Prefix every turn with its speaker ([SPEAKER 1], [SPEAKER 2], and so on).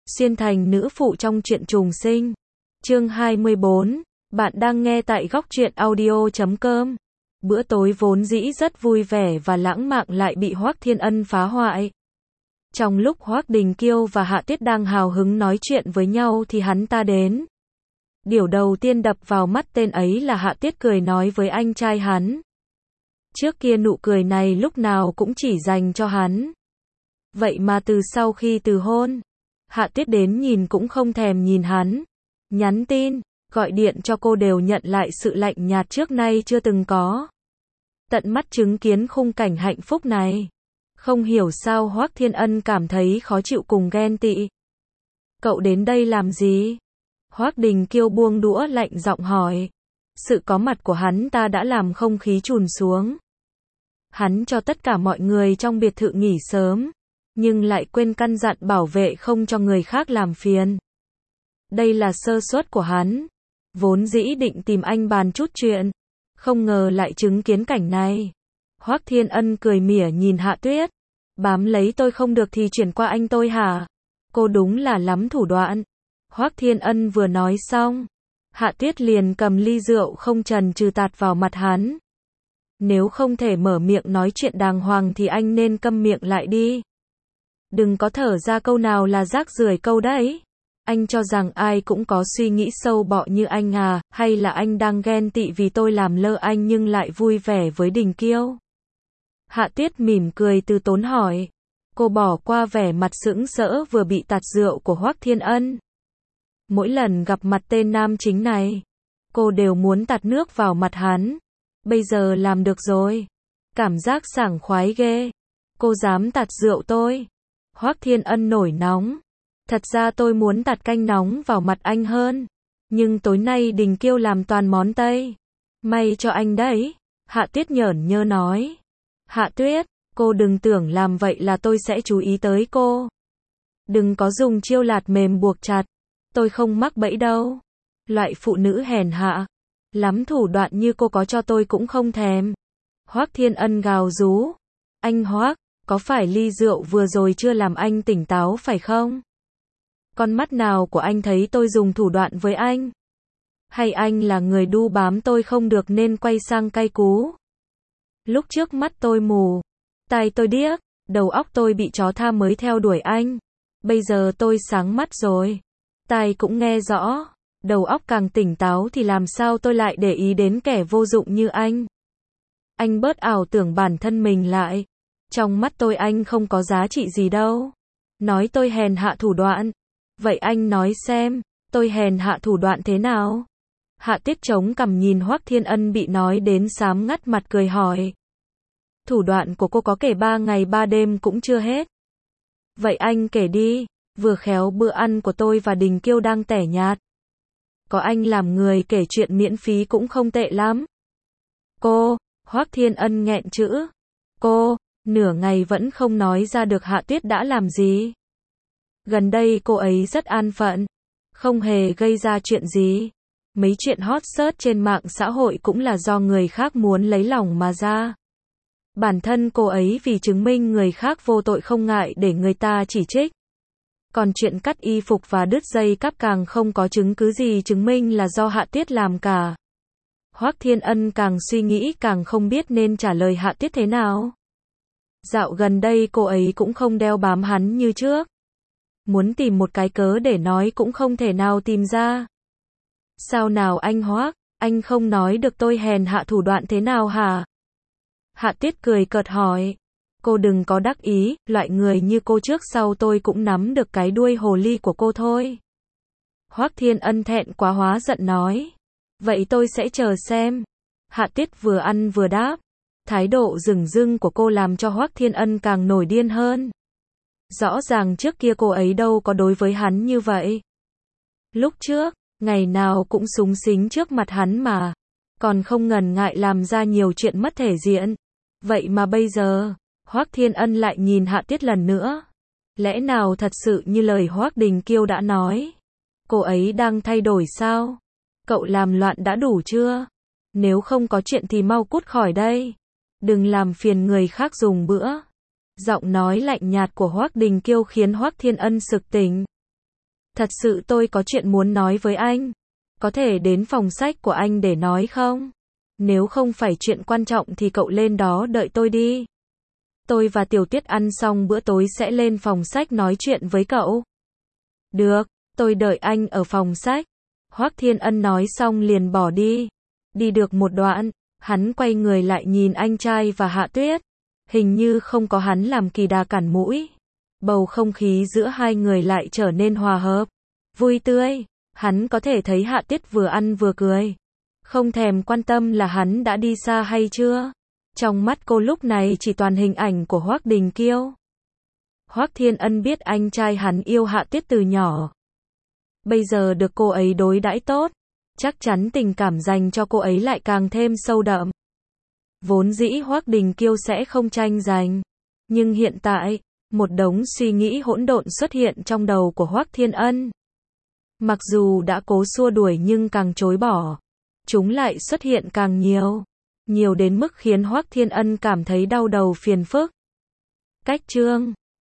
[SPEAKER 1] Xuyên thành nữ phụ trong truyện trùng sinh. Chương 24. Bạn đang nghe tại góc truyện audio.com. Bữa tối vốn dĩ rất vui vẻ và lãng mạn lại bị Hoắc Thiên Ân phá hoại. Trong lúc Hoắc Đình Kiêu và Hạ Tuyết đang hào hứng nói chuyện với nhau thì hắn ta đến. Điều đầu tiên đập vào mắt tên ấy là Hạ Tuyết cười nói với anh trai hắn. Trước kia nụ cười này lúc nào cũng chỉ dành cho hắn. Vậy mà từ sau khi từ hôn, Hạ Tuyết đến nhìn cũng không thèm nhìn hắn. Nhắn tin, gọi điện cho cô đều nhận lại sự lạnh nhạt trước nay chưa từng có. Tận mắt chứng kiến khung cảnh hạnh phúc này. Không hiểu sao Hoắc Thiên Ân cảm thấy khó chịu cùng ghen tị. Cậu đến đây làm gì? Hoắc Đình Kiêu buông đũa lạnh giọng hỏi. Sự có mặt của hắn ta đã làm không khí trùn xuống. Hắn cho tất cả mọi người trong biệt thự nghỉ sớm, nhưng lại quên căn dặn bảo vệ không cho người khác làm phiền. Đây là sơ suất của hắn. Vốn dĩ định tìm anh bàn chút chuyện, không ngờ lại chứng kiến cảnh này. Hoắc Thiên Ân cười mỉa nhìn Hạ Tuyết. Bám lấy tôi không được thì chuyển qua anh tôi hả? Cô đúng là lắm thủ đoạn. Hoắc Thiên Ân vừa nói xong, Hạ Tuyết liền cầm ly rượu không chần chừ tạt vào mặt hắn. Nếu không thể mở miệng nói chuyện đàng hoàng thì anh nên câm miệng lại đi. Đừng có thở ra câu nào là rác rưởi câu đấy. Anh cho rằng ai cũng có suy nghĩ sâu bọ như anh à, hay là anh đang ghen tị vì tôi làm lơ anh nhưng lại vui vẻ với Đình Kiêu? Hạ Tuyết mỉm cười từ tốn hỏi. Cô bỏ qua vẻ mặt sững sỡ vừa bị tạt rượu của Hoắc Thiên Ân. Mỗi lần gặp mặt tên nam chính này, cô đều muốn tạt nước vào mặt hắn. Bây giờ làm được rồi. Cảm giác sảng khoái ghê. Cô dám tạt rượu tôi. Hoắc Thiên Ân nổi nóng. Thật ra tôi muốn tạt canh nóng vào mặt anh hơn. Nhưng tối nay Đình Kiêu làm toàn món Tây. May cho anh đấy. Hạ Tuyết nhởn nhơ nói. Hạ Tuyết, cô đừng tưởng làm vậy là tôi sẽ chú ý tới cô. Đừng có dùng chiêu lạt mềm buộc chặt. Tôi không mắc bẫy đâu. Loại phụ nữ hèn hạ. Lắm thủ đoạn như cô có cho tôi cũng không thèm. Hoắc Thiên Ân gào rú. Anh Hoắc, có phải ly rượu vừa rồi chưa làm anh tỉnh táo phải không? Con mắt nào của anh thấy tôi dùng thủ đoạn với anh? Hay anh là người đu bám tôi không được nên quay sang cay cú? Lúc trước mắt tôi mù, tai tôi điếc, đầu óc tôi bị chó tha mới theo đuổi anh. Bây giờ tôi sáng mắt rồi. Tai cũng nghe rõ. Đầu óc càng tỉnh táo thì làm sao tôi lại để ý đến kẻ vô dụng như anh. Anh bớt ảo tưởng bản thân mình lại. Trong mắt tôi anh không có giá trị gì đâu. Nói tôi hèn hạ thủ đoạn. Vậy anh nói xem, tôi hèn hạ thủ đoạn thế nào? Hạ Tuyết chống cằm nhìn Hoắc Thiên Ân bị nói đến xám ngắt mặt cười hỏi. Thủ đoạn của cô có kể 3 ngày 3 đêm cũng chưa hết. Vậy anh kể đi, vừa khéo bữa ăn của tôi và Đình Kiêu đang tẻ nhạt. Có anh làm người kể chuyện miễn phí cũng không tệ lắm. Cô, Hoắc Thiên Ân nghẹn chữ. Cô, nửa ngày vẫn không nói ra được Hạ Tuyết đã làm gì. Gần đây cô ấy rất an phận, không hề gây ra chuyện gì. Mấy chuyện hot search trên mạng xã hội cũng là do người khác muốn lấy lòng mà ra. Bản thân cô ấy vì chứng minh người khác vô tội không ngại để người ta chỉ trích. Còn chuyện cắt y phục và đứt dây cáp càng không có chứng cứ gì chứng minh là do Hạ Tuyết làm cả. Hoắc Thiên Ân càng suy nghĩ càng không biết nên trả lời Hạ Tuyết thế nào. Dạo gần đây cô ấy cũng không đeo bám hắn như trước. Muốn tìm một cái cớ để nói cũng không thể nào tìm ra. Sao nào anh Hoắc, anh không nói được tôi hèn hạ thủ đoạn thế nào hả? Hạ Tuyết cười cợt hỏi. Cô đừng có đắc ý, loại người như cô trước sau tôi cũng nắm được cái đuôi hồ ly của cô thôi. Hoắc Thiên Ân thẹn quá hóa giận nói. Vậy tôi sẽ chờ xem. Hạ Tuyết vừa ăn vừa đáp. Thái độ dửng dưng của cô làm cho Hoắc Thiên Ân càng nổi điên hơn. Rõ ràng trước kia cô ấy đâu có đối với hắn như vậy. Lúc trước, ngày nào cũng súng xính trước mặt hắn mà. Còn không ngần ngại làm ra nhiều chuyện mất thể diện. Vậy mà bây giờ, Hoắc Thiên Ân lại nhìn Hạ Tuyết lần nữa. Lẽ nào thật sự như lời Hoắc Đình Kiêu đã nói? Cô ấy đang thay đổi sao? Cậu làm loạn đã đủ chưa? Nếu không có chuyện thì mau cút khỏi đây. Đừng làm phiền người khác dùng bữa. Giọng nói lạnh nhạt của Hoắc Đình Kiêu khiến Hoắc Thiên Ân sực tỉnh. Thật sự tôi có chuyện muốn nói với anh. Có thể đến phòng sách của anh để nói không? Nếu không phải chuyện quan trọng thì cậu lên đó đợi tôi đi. Tôi và Tiểu Tuyết ăn xong bữa tối sẽ lên phòng sách nói chuyện với cậu. Được, tôi đợi anh ở phòng sách. Hoắc Thiên Ân nói xong liền bỏ đi. Đi được một đoạn, hắn quay người lại nhìn anh trai và Hạ Tuyết. Hình như không có hắn làm kỳ đà cản mũi. Bầu không khí giữa hai người lại trở nên hòa hợp, vui tươi. Hắn có thể thấy Hạ Tuyết vừa ăn vừa cười. Không thèm quan tâm là hắn đã đi xa hay chưa. Trong mắt cô lúc này chỉ toàn hình ảnh của Hoắc Đình Kiêu. Hoắc Thiên Ân biết anh trai hắn yêu Hạ Tuyết từ nhỏ. Bây giờ được cô ấy đối đãi tốt, chắc chắn tình cảm dành cho cô ấy lại càng thêm sâu đậm. Vốn dĩ Hoắc Đình Kiêu sẽ không tranh giành, nhưng hiện tại, một đống suy nghĩ hỗn độn xuất hiện trong đầu của Hoắc Thiên Ân. Mặc dù đã cố xua đuổi nhưng càng chối bỏ, chúng lại xuất hiện càng nhiều. Nhiều đến mức khiến Hoắc Thiên Ân cảm thấy đau đầu phiền phức. Cách chương